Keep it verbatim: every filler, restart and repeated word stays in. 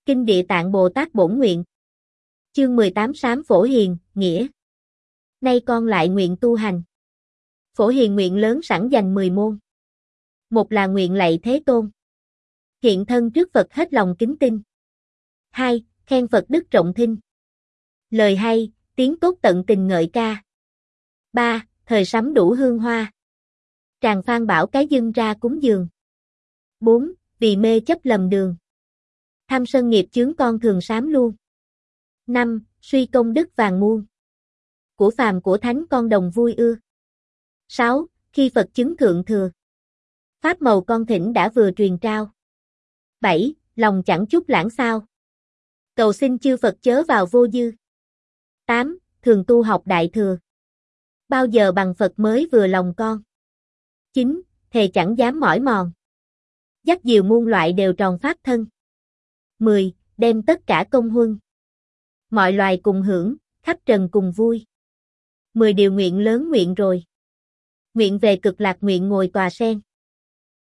Kinh Địa Tạng Bồ Tát Bổn Nguyện. Chương mười tám Sám Phổ Hiền, nghĩa. Nay con lại nguyện tu hành. Phổ Hiền nguyện lớn sẵn dành mười môn. Một là nguyện lạy Thế Tôn. Hiện thân trước Phật hết lòng kính tin. Hai, khen Phật đức rộng thinh. Lời hay, tiếng tốt tận tình ngợi ca. Ba, thời sắm đủ hương hoa. Tràng Phan bảo cái dưng ra cúng dường. Bốn, vì mê chấp lầm đường. Tham sân nghiệp chướng con thường sám luôn. Năm, suy công đức vàng muôn. Của phàm của thánh con đồng vui ưa. Sáu, khi Phật chứng thượng thừa. Pháp màu con thỉnh đã vừa truyền trao. Bảy, lòng chẳng chút lãng sao. Cầu xin chư Phật chớ vào vô dư. Tám, thường tu học đại thừa. Bao giờ bằng Phật mới vừa lòng con. Chín, thề chẳng dám mỏi mòn. Dắt diều muôn loại đều tròn pháp thân. Mười, đem tất cả công huân. Mọi loài cùng hưởng, khắp trần cùng vui. Mười điều nguyện lớn nguyện rồi. Nguyện về cực lạc nguyện ngồi tòa sen.